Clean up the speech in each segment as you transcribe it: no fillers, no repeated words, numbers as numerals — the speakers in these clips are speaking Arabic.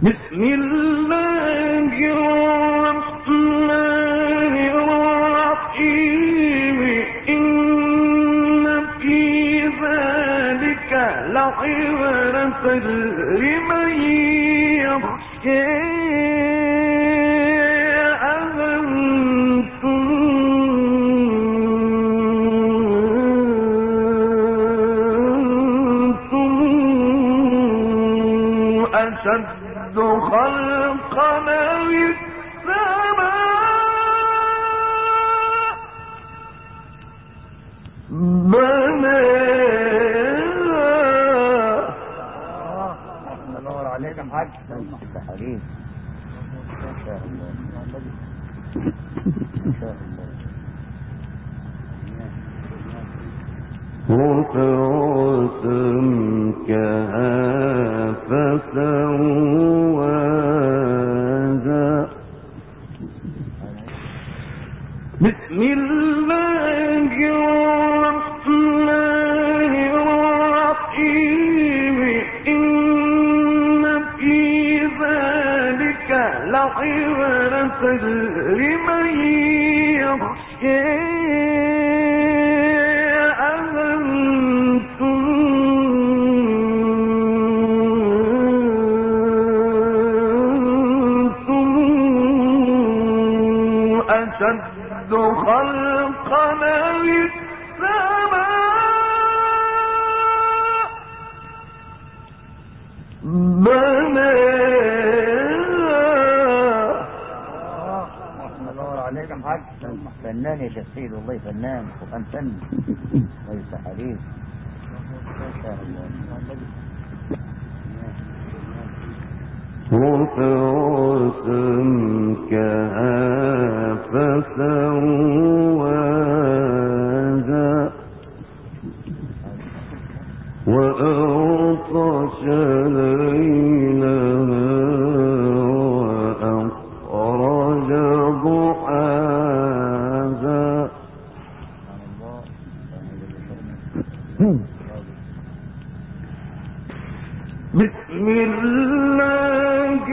بسم الله الرحمن الرحيم إن في ذلك لعبرة لمن يخشى أشد خلقنا السماء بناها. الله عليك يا حاج حبيبي. ما شاء الله ما شاء الله. وسمكها فسواها. بسم الله الرحمن الرحيم إن في ذلك لعبرة لمن يخشى أشد خلقنا للسماء بناها. الله عليك يا حاج فنان يا شيخ سيد والله فنان وكان فن ليس حبيبي. ما شاء الله. وسمكها فسواها وأغطش ليلها وأخرج ضحاها. بسم الله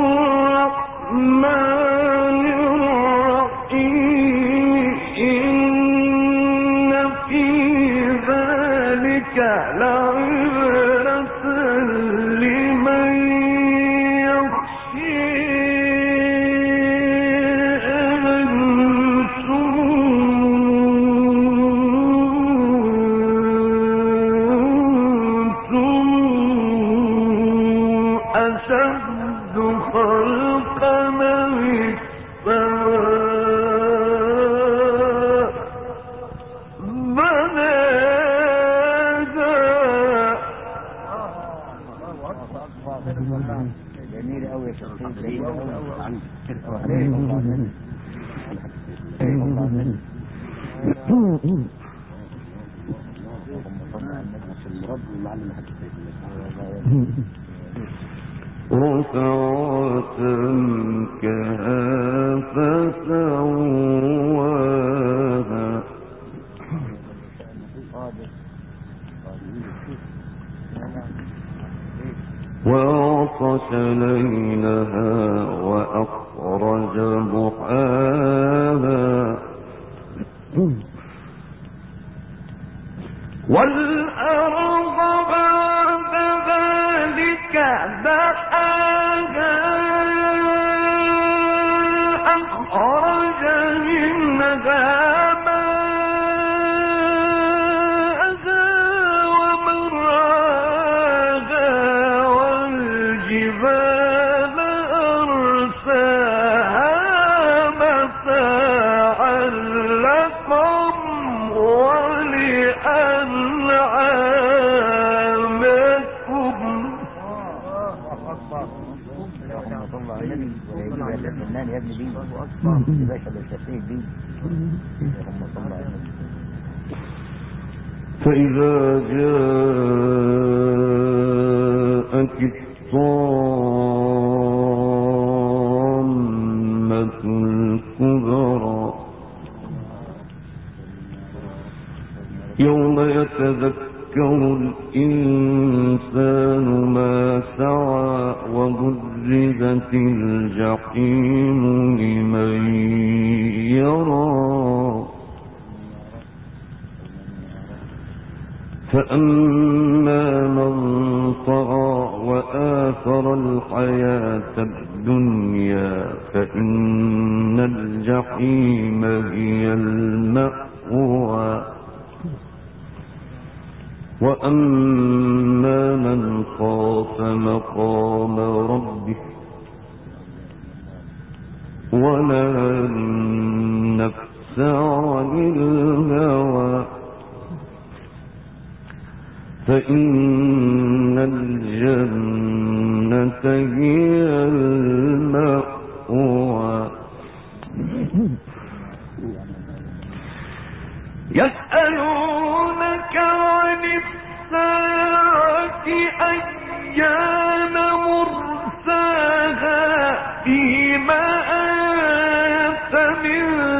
الرحمن الرحيم إن في ذلك لعبرة لمن يخشى أشد خلقنا للسماء بناها. جميل قوي يا شيخ سيد جميل قوي. وسمكها فسواها وأغطش ليلها وأخرج ضحاها والأرض بعد ذلك دحاها أخرج منها ماءها ومرعاها والجبال أرساها متاعا لكم ولأنعامكم. فنان يا ابني دي باشا بالشفيق دي. اللهم صل على النبي. فإذا جاءك الطامة الكبرى يوم يتذكر الإنسان ما سعى وبذل وبرزت الجحيم لمن يرى فأما من طغى وآثر الحياة الدنيا فإن الجحيم هي المأوى وأما من خاف مقام ربه ونهى النفس عن الهوى فإن الجنة هي المأوى يسألونك عن الساعة أيان مرساها فيما أنت من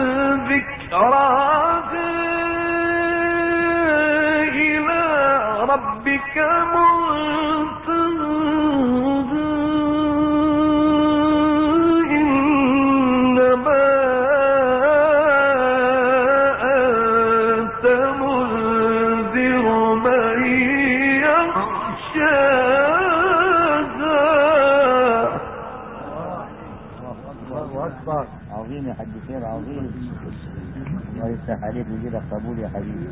ذكراها إلى ربك منتهاها إنما أنت منذر من يخشاها. الله أكبر. عظيم يا حاج خير، عظيم. الله يفتح عليك ويجيبك قبول يا حبيبي.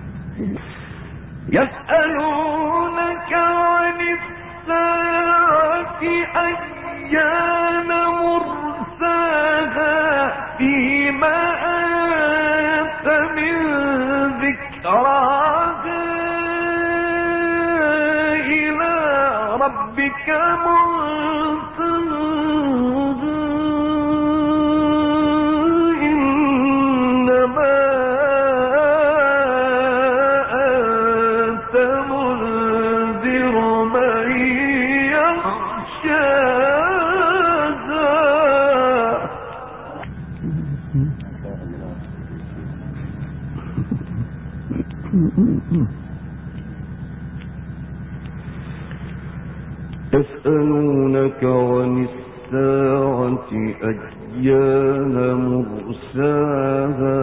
يسألونك عن الساعة أيان مرساها فيما أنت من ذكراها إلى ربك منتهاها إنما منذر من يخشاها. يسألونك عن الساعة أيان مرساها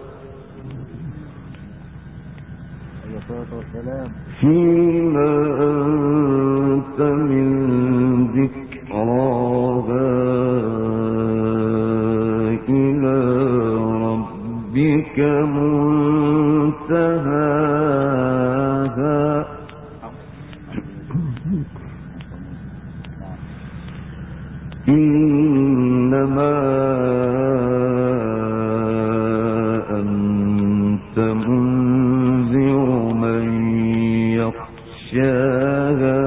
فيما أنت من ذكراها إلى ربك منتهاها إنما أنت منذر من يخشاها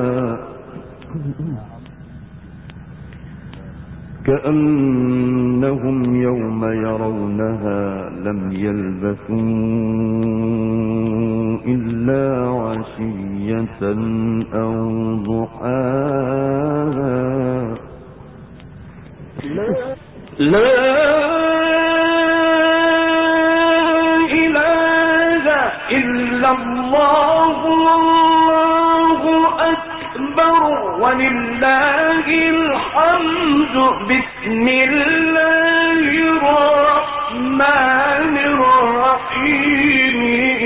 كأنهم يوم يرونها لم يلبثوا إلا عشية أو ضحاها لا إله إلا الله والله أكبر ولله الحمد بسم الله الرحمن الرحيم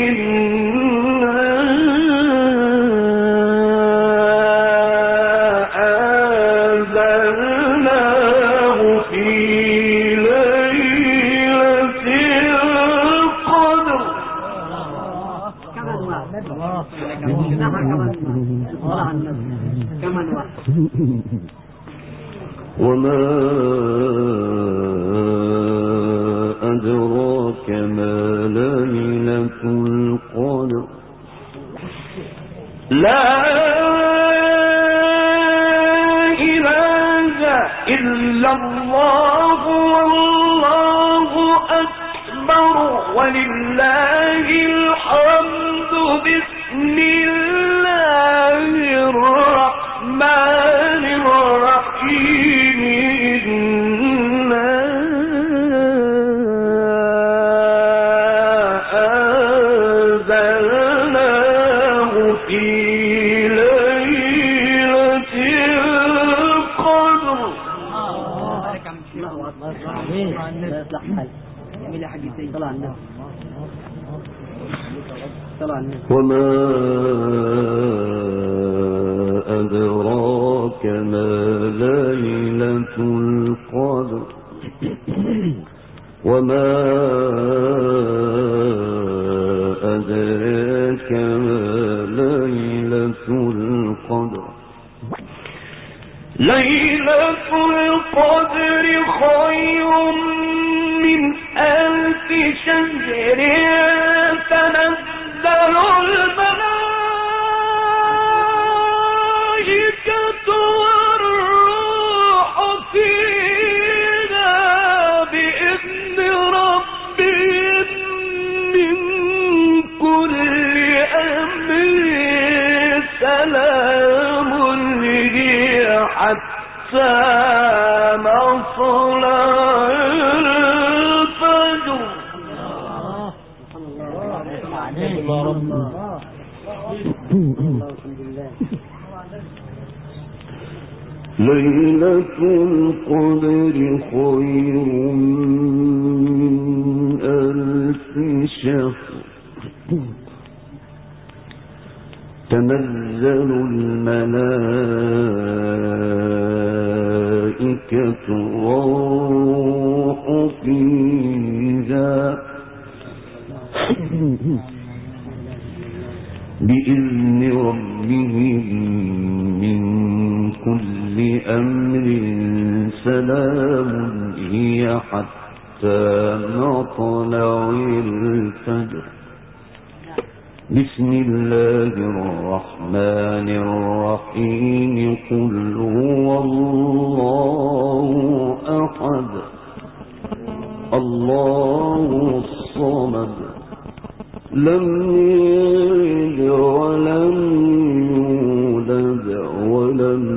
وما أدراك ما ليلة القدر لا إله إلا الله والله أكبر ولله الحمد بسم الله الرحمن الرحيم إنا أنزلناه في ليلة القدر لا يصلح حل يعمل حاجتين طلع الناس وما أدراك ما ليلة القدر وما أدراك ما ليلة القدر ليلة القدر خير من 1000 شهر تنزل الملائكة والروح فيها بإذن ربهم من كل أمر سلام هي حتى مطلع الفجر. ليلة القدر خير من 1000 شهر تنزل الملائكة والروح فيها بإذن ربهم من كل أمر سلام هي حتى مطلع الفجر. بسم الله الرحمن الرحيم قل هو الله أحد الله الصمد لم يلد ولم يولد ولم